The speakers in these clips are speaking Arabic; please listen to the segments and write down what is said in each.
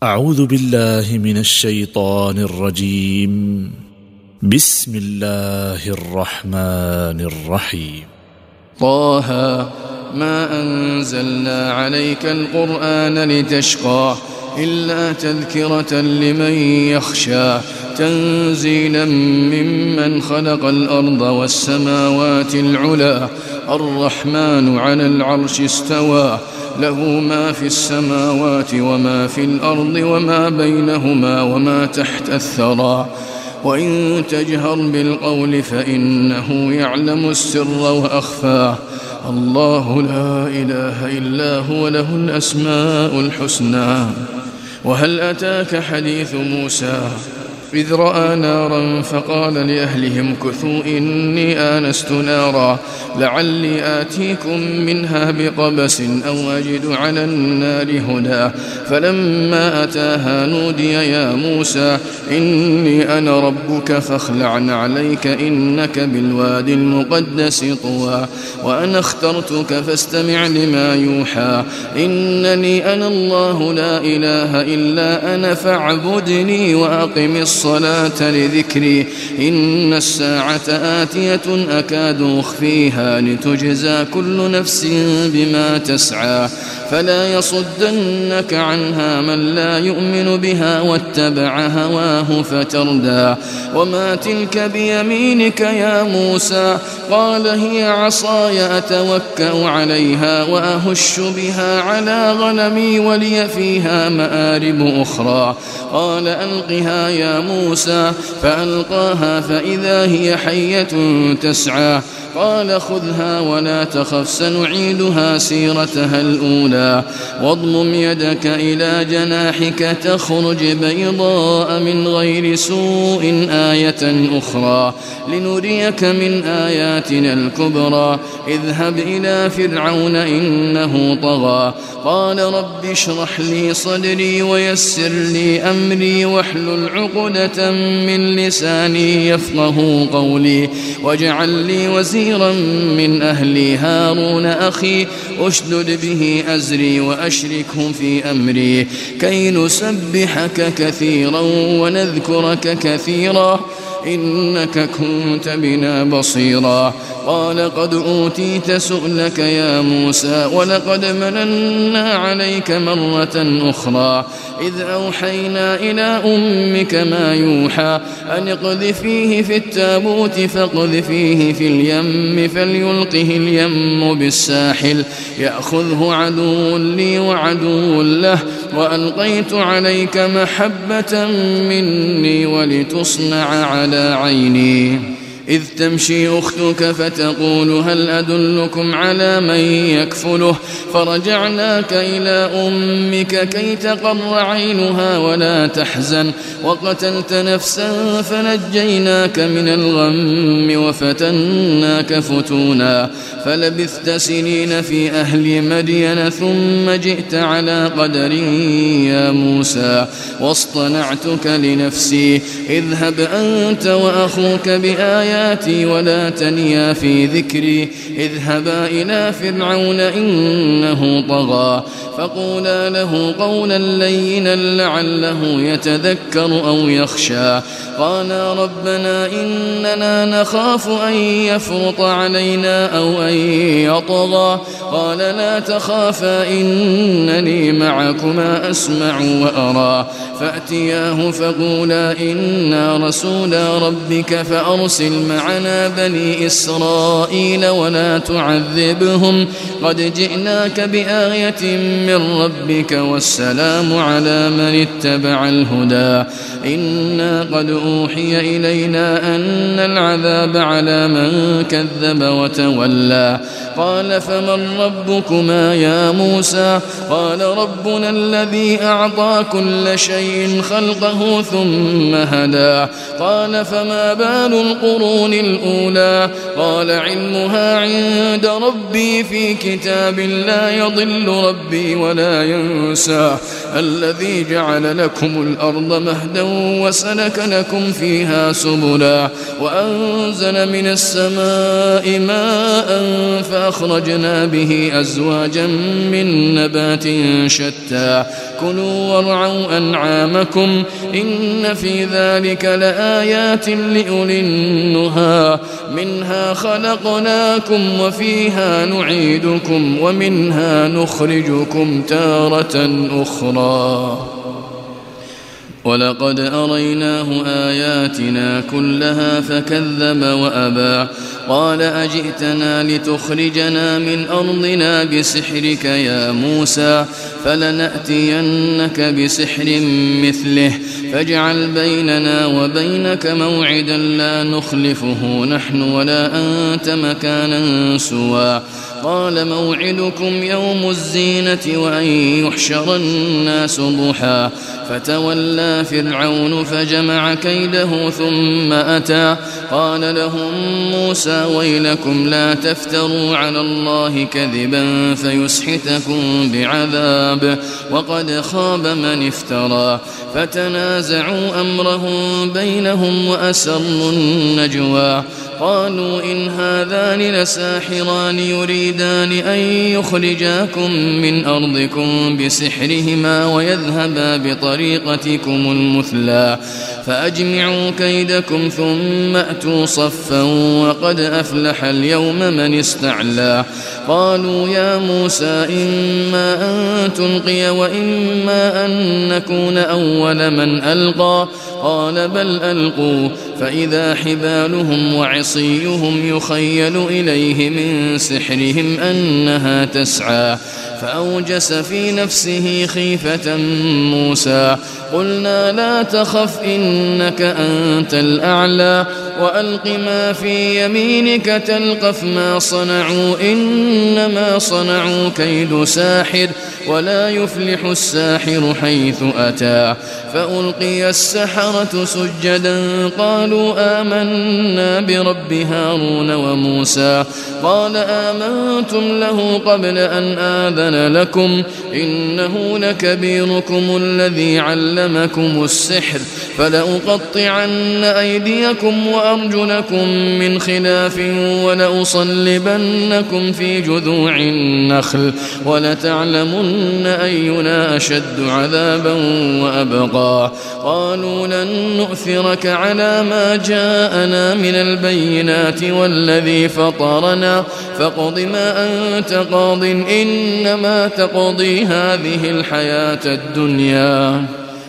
أعوذ بالله من الشيطان الرجيم. بسم الله الرحمن الرحيم. طه ما أنزلنا عليك القرآن لتشقى إلا تذكرة لمن يخشى تنزيلا ممن خلق الأرض والسماوات العلى الرحمن على العرش استوى له ما في السماوات وما في الأرض وما بينهما وما تحت الثرى وإن تجهر بالقول فإنه يعلم السر وأخفى الله لا إله إلا هو له الأسماء الحسنى. وهل أتاك حديث موسى إذ رأى نارا فقال لأهلهم كثوا إني آنست نارا لعلي آتيكم منها بقبس أو أجد على النار هدى فلما أتاها نودي يا موسى إني أنا ربك فاخلع عليك إنك بالواد المقدس طوى وأنا اخترتك فاستمع لما يوحى إنني أنا الله لا إله إلا أنا فاعبدني وأقم الصلاة لذكري إن الساعة آتية أكاد أخفيها لتجزى كل نفس بما تسعى فلا يصدنك عنها من لا يؤمن بها واتبع هواه فتردى وما تلك بيمينك يا موسى قال هي عصاي أتوكأ عليها وأهش بها على غنمي ولي فيها مآرب أخرى قال ألقها يا موسى فألقاها فإذا هي حية تسعى قال خذها ولا تخف سنعيدها سيرتها الأولى واضمم يدك إلى جناحك تخرج بيضاء من غير سوء آية أخرى لنريك من آياتنا الكبرى اذهب إلى فرعون إنه طغى قال رب اشرح لي صدري ويسر لي أمري واحلل عقدة من لساني يفقه قولي واجعل لي وزيرا من أهلي هارون أخي أشدد به أزري وأشركه في أمري كي نسبحك كثيرا ونذكرك كثيرا إنك كنت بنا بصيرا قال قد أوتيت سؤلك يا موسى ولقد مننا عليك مرة أخرى إذ أوحينا إلى أمك ما يوحى أن اقذفيه في التابوت فاقذفيه في اليم فليلقه اليم بالساحل يأخذه عدو لي وعدو له وألقيت عليك محبة مني ولتصنع على عيني إذ تمشي أختك فتقول هل أدلكم على من يكفله فرجعناك إلى أمك كي تقر عينها ولا تحزن وقتلت نفسا فنجيناك من الغم وفتناك فتونا فلبثت سنين في أهل مدين ثم جئت على قدر يا موسى واصطنعتك لنفسي اذهب أنت وأخوك بآياتي ولا تنيا في ذكري اذهبا إلى فرعون إنه طغى فقولا له قولا لينا لعله يتذكر أو يخشى قالا ربنا إننا نخاف أن يفرط علينا أو أن يطغى قال لا تخافا إنني معكما أسمع وأرى فأتياه فقولا إنا رسولا ربك فأرسل معنا بني إسرائيل ولا تعذبهم قد جئناك بآية من ربك والسلام على من اتبع الهدى إنا قد أوحي إلينا أن العذاب على من كذب وتولى قال فمن ربكما يا موسى قال ربنا الذي أعطى كل شيء خلقه ثم هدى قال فما بال القرون الأولى قال علمها عند ربي في كتاب لا يضل ربي ولا ينسى الذي جعل لكم الأرض مهدا وسلك لكم فيها سبلا وأنزل من السماء ماء فأخرجنا به أزواجا من نبات شتى كلوا وارعوا أنعامكم إن في ذلك لآيات لأولي النهى منها خلقناكم وفيها نعيدكم ومنها نخرجكم تارة أخرى ولقد أريناه آياتنا كلها فكذب وأبى قال أجئتنا لتخرجنا من أرضنا بسحرك يا موسى فلنأتينك بسحر مثله فاجعل بيننا وبينك موعدا لا نخلفه نحن ولا أنت مكانا سوى قال موعدكم يوم الزينة وأن يحشر الناس ضحى فتولى فرعون فجمع كيده ثم أتى قال لهم موسى ويلكم لا تفتروا على الله كذبا فيسحتكم بعذاب وقد خاب من افترى فتنازعوا أمرهم بينهم وأسروا النجوى قالوا إن هذان لساحران يريدان أن يخرجاكم من أرضكم بسحرهما ويذهبا بطريقتكم المثلى فأجمعوا كيدكم ثم أتوا صفا وقد أفلح اليوم من استعلى قالوا يا موسى إما أن تلقي وإما أن نكون أول من ألقى قال بل ألقوا فإذا حبالهم وعصيهم يخيل إليه من سحرهم أنها تسعى فأوجس في نفسه خيفة موسى قلنا لا تخف إنك أنت الأعلى وألق ما في يمينك تلقف ما صنعوا إنما صنعوا كيد ساحر ولا يفلح الساحر حيث أتى فألقي السحرة سجدا قالوا آمنا برب هارون وموسى قال آمنتم له قبل أن آذن لكم إنه لكبيركم الذي علمكم السحر فلأقطعن أيديكم وأرجلكم من خلاف ولأصلبنكم في جذوع النخل ولتعلمن أينا أشد عذابا وأبقى قالوا لن نؤثرك على ما جاءنا من البينات والذي فطرنا فاقض ما أنت قاض إنما تقضي هذه الحياة الدنيا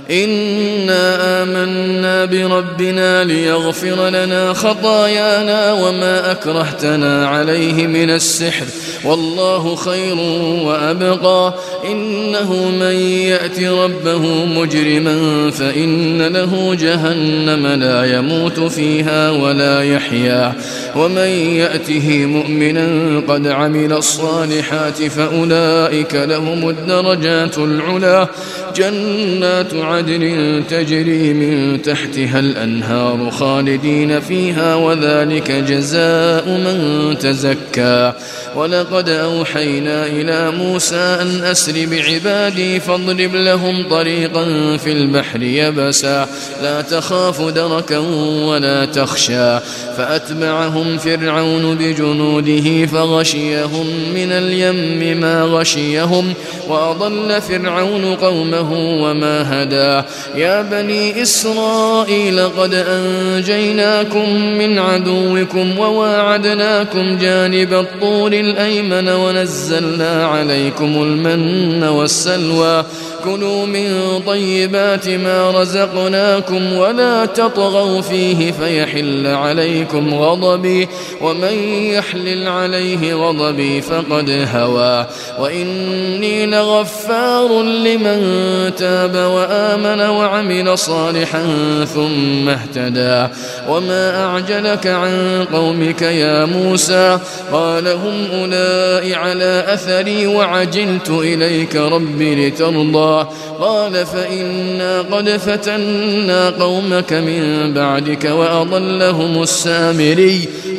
إنا آمنا بربنا ليغفر لنا خطايانا وما أكرهتنا عليه من السحر والله خير وأبقى إنه من يأت ربه مجرما فإن له جهنم لا يموت فيها ولا يحيا ومن يأته مؤمنا قد عمل الصالحات فأولئك لهم الدرجات العلا جنات عدن تجري من تحتها الأنهار خالدين فيها وذلك جزاء من تزكى ولقد أوحينا إلى موسى أن أسر بعبادي فاضرب لهم طريقا في البحر يبسا لا تخاف دركا ولا تخشى فأتبعهم فرعون بجنوده فغشيهم من اليم ما غشيهم وأضل فرعون قومه وما هدى يا بني إسرائيل قد أنجيناكم من عدوكم وواعدناكم جانب الطور الأيمن ونزلنا عليكم المن والسلوى كلوا من طيبات ما رزقناكم ولا تطغوا فيه فيحل عليكم غضبي ومن يحلل عليه غضبي فقد هوى وإني لغفار لمن تاب وآمن وعمل صالحا ثم اهتدى وما أعجلك عن قومك يا موسى قال هم أولئك على أثري وعجلت إليك ربي لترضى قال فإنا قد فتنا قومك من بعدك وأضلهم السامري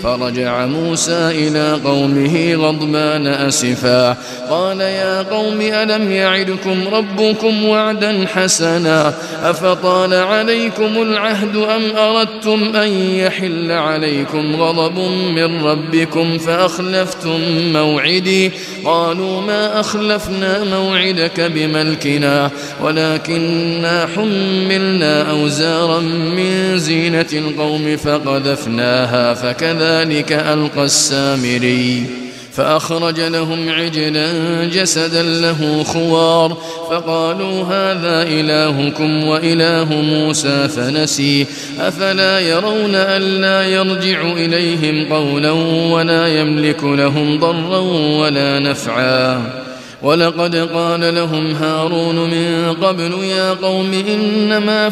فرجع موسى إلى قومه غضبان أسفا قال يا قوم ألم يعدكم ربكم وعدا حسنا أفطال عليكم العهد أم أردتم أن يحل عليكم غضب من ربكم فأخلفتم موعدي قالوا ما أخلفنا موعدك بملكنا ولكننا حملنا أوزارا من زينة القوم فقذفناها فكذلك ألقى السامري فأخرج لهم عجلا جسدا له خوار فقالوا هذا إلهكم وإله موسى فنسي أفلا يرون ألا يرجع إليهم قولا ولا يملك لهم ضرا ولا نفعا ولقد قال لهم هارون من قبل يا قوم إنما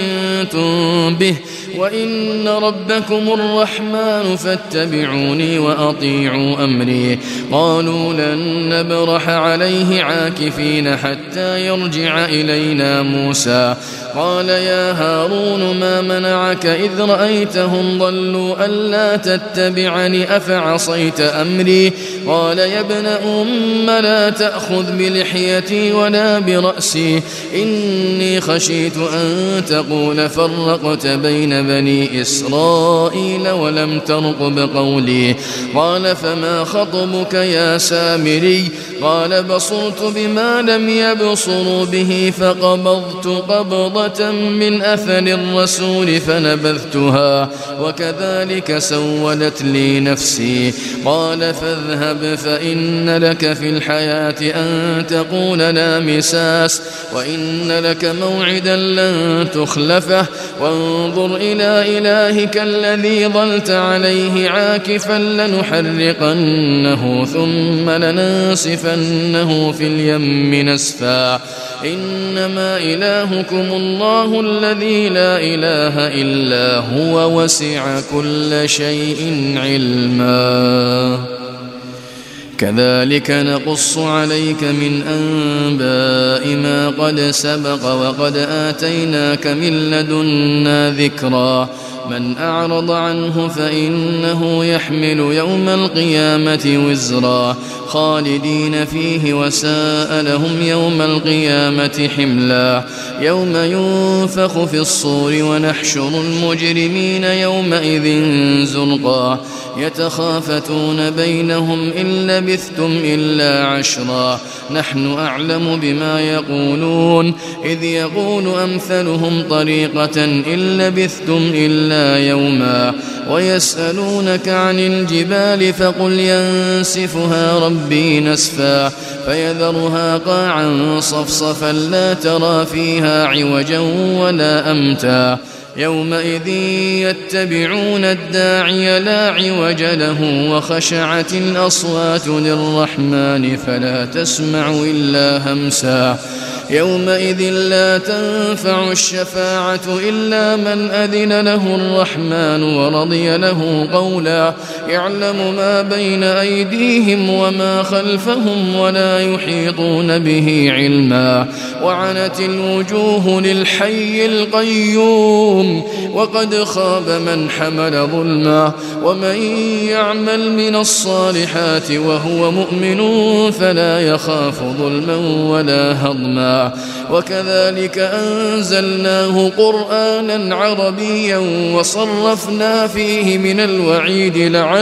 فتنتم به وإن ربكم الرحمن فاتبعوني وأطيعوا أمري قالوا لن نبرح عليه عاكفين حتى يرجع إلينا موسى قال يا هارون ما منعك إذ رأيتهم ضلوا ألا تتبعني أفعصيت أمري قال يا ابن أم لا تأخذ بلحيتي ولا برأسي إني خشيت أن تقول فرقت بين بني إسرائيل ولم ترقب قولي قال فما خطبك يا سامري قال بصرت بما لم يبصروا به فقبضت قبضة من أثر الرسول فنبذتها وكذلك سولت لي نفسي قال فاذهب فإن لك في الحياة أن تقول لا مساس وإن لك موعدا لن تخلفه وانظر إلى إلهك الذي ظلت عليه عاكفا لنحرقنه ثم لننسفنه في اليم نسفا إنما إلهكم الله الذي لا إله إلا هو وسع كل شيء علما كذلك نقص عليك من أنباء ما قد سبق وقد آتيناك من لدنا ذكرا من أعرض عنه فإنه يحمل يوم القيامة وزرا خالدين فيه وساء لهم يوم القيامة حملا يوم ينفخ في الصور ونحشر المجرمين يومئذ زرقا يتخافتون بينهم إن لبثتم إلا عشرا نحن أعلم بما يقولون إذ يقول أمثلهم طريقة إن لبثتم إلا يوما ويسألونك عن الجبال فقل ينسفها ربي نسفا فيذرها قاعا صفصفا لا ترى فيها عوجا ولا أمتا يومئذ يتبعون الداعي لا عوج له وخشعت الأصوات للرحمن فلا تسمع إلا همسا يومئذ لا تنفع الشفاعة إلا من أذن له الرحمن ورضي له قولا يعلم ما بين أيديهم وما خلفهم ولا يحيطون به علما وعنت الوجوه للحي القيوم وقد خاب من حمل ظلما ومن يعمل من الصالحات وهو مؤمن فلا يخاف ظلما ولا هضما وكذلك أنزلناه قرآنا عربيا وصرفنا فيه من الوعيد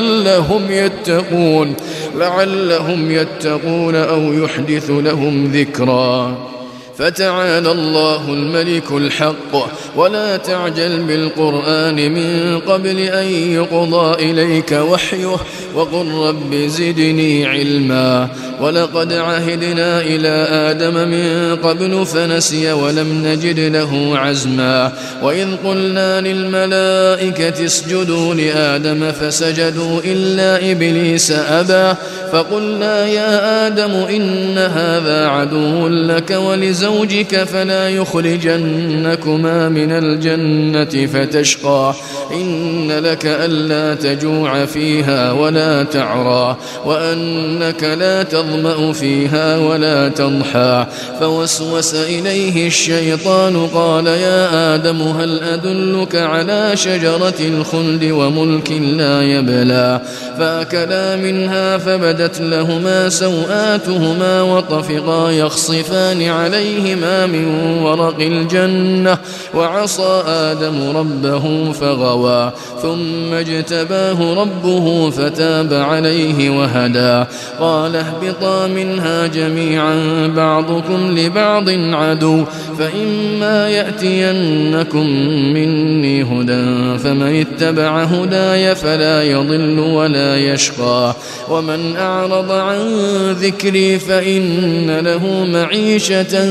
لعلهم يتقون أو يحدث لهم ذكرا فتعالى الله الملك الحق ولا تعجل بالقرآن من قبل أن يقضى إليك وحيه وقل رب زدني علما ولقد عهدنا إلى آدم من قبل فنسي ولم نجد له عزما وإذ قلنا للملائكة اسجدوا لآدم فسجدوا إلا إبليس أبى فقلنا يا آدم إن هذا عدو لك ولزوجك فلا يخرجنكما من الجنة فتشقى إن لك ألا تجوع فيها ولا تعرى وأنك لا تظمأ فيها ولا تضحى فوسوس إليه الشيطان قال يا آدم هل أدلك على شجرة الخلد وملك لا يبلى فأكلا منها فبدت لهما سوآتهما وطفقا يخصفان عليهما من ورق الجنة وعصى آدم ربه فغوى ثم اجتباه ربه فتاب عليه وهدى قال اهبطا منها جميعا بعضكم لبعض عدو فإما يأتينكم مني هدى فمن اتبع هداي فلا يضل ولا يشقى ومن أعرض عن ذكري فإن له معيشة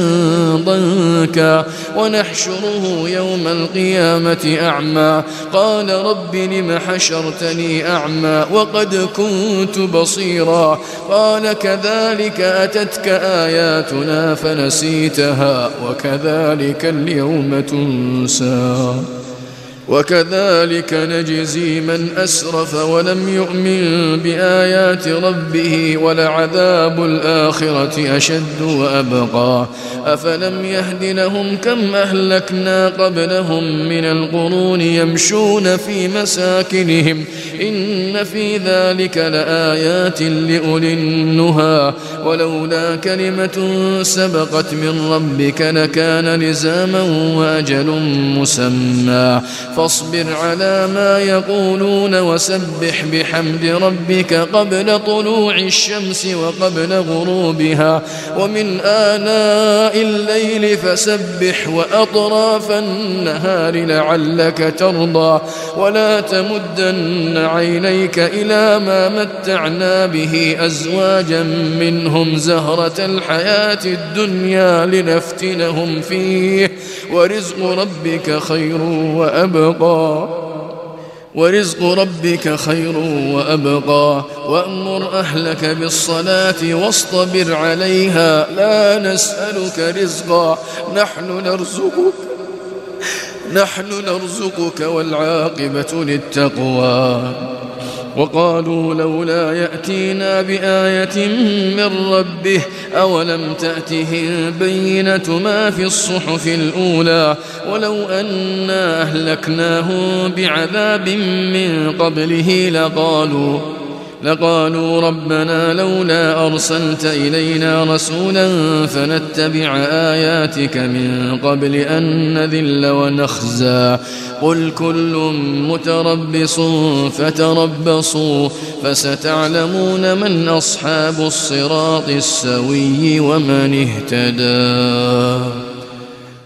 ضنكا ونحشره يوم القيامة أعمى قال رب لم حشرتني أعمى وقد كنت بصيرا قال كذلك أتتك آياتنا فنسيتها وكذلك اليوم تنسى وكذلك نجزي من أسرف ولم يؤمن بآيات ربه ولعذاب الآخرة أشد وأبقى أفلم يهد لهم كم أهلكنا قبلهم من القرون يمشون في مساكنهم إن في ذلك لآيات لأولي النهى ولولا كلمة سبقت من ربك لكان لزاما وأجل مسمى فاصبر على ما يقولون وسبح بحمد ربك قبل طلوع الشمس وقبل غروبها ومن آناء الليل فسبح وأطراف النهار لعلك ترضى ولا تمدن عينيك إلى ما متعنا به أزواجا منهم زهرة الحياة الدنيا لنفتنهم فيه ورزق ربك خير وأبقى وأمر أهلك بالصلاة واصطبر عليها لا نسألك رزقا نحن نرزقك والعاقبة للتقوى وقالوا لولا يأتينا بآية من ربه أولم تأتهم بينة ما في الصحف الأولى ولو أنا أهلكناهم بعذاب من قبله لقالوا ربنا لولا أرسلت إلينا رسولا فنتبع آياتك من قبل أن نذل ونخزى قل كل متربص فتربصوا فستعلمون من أصحاب الصراط السوي ومن اهتدى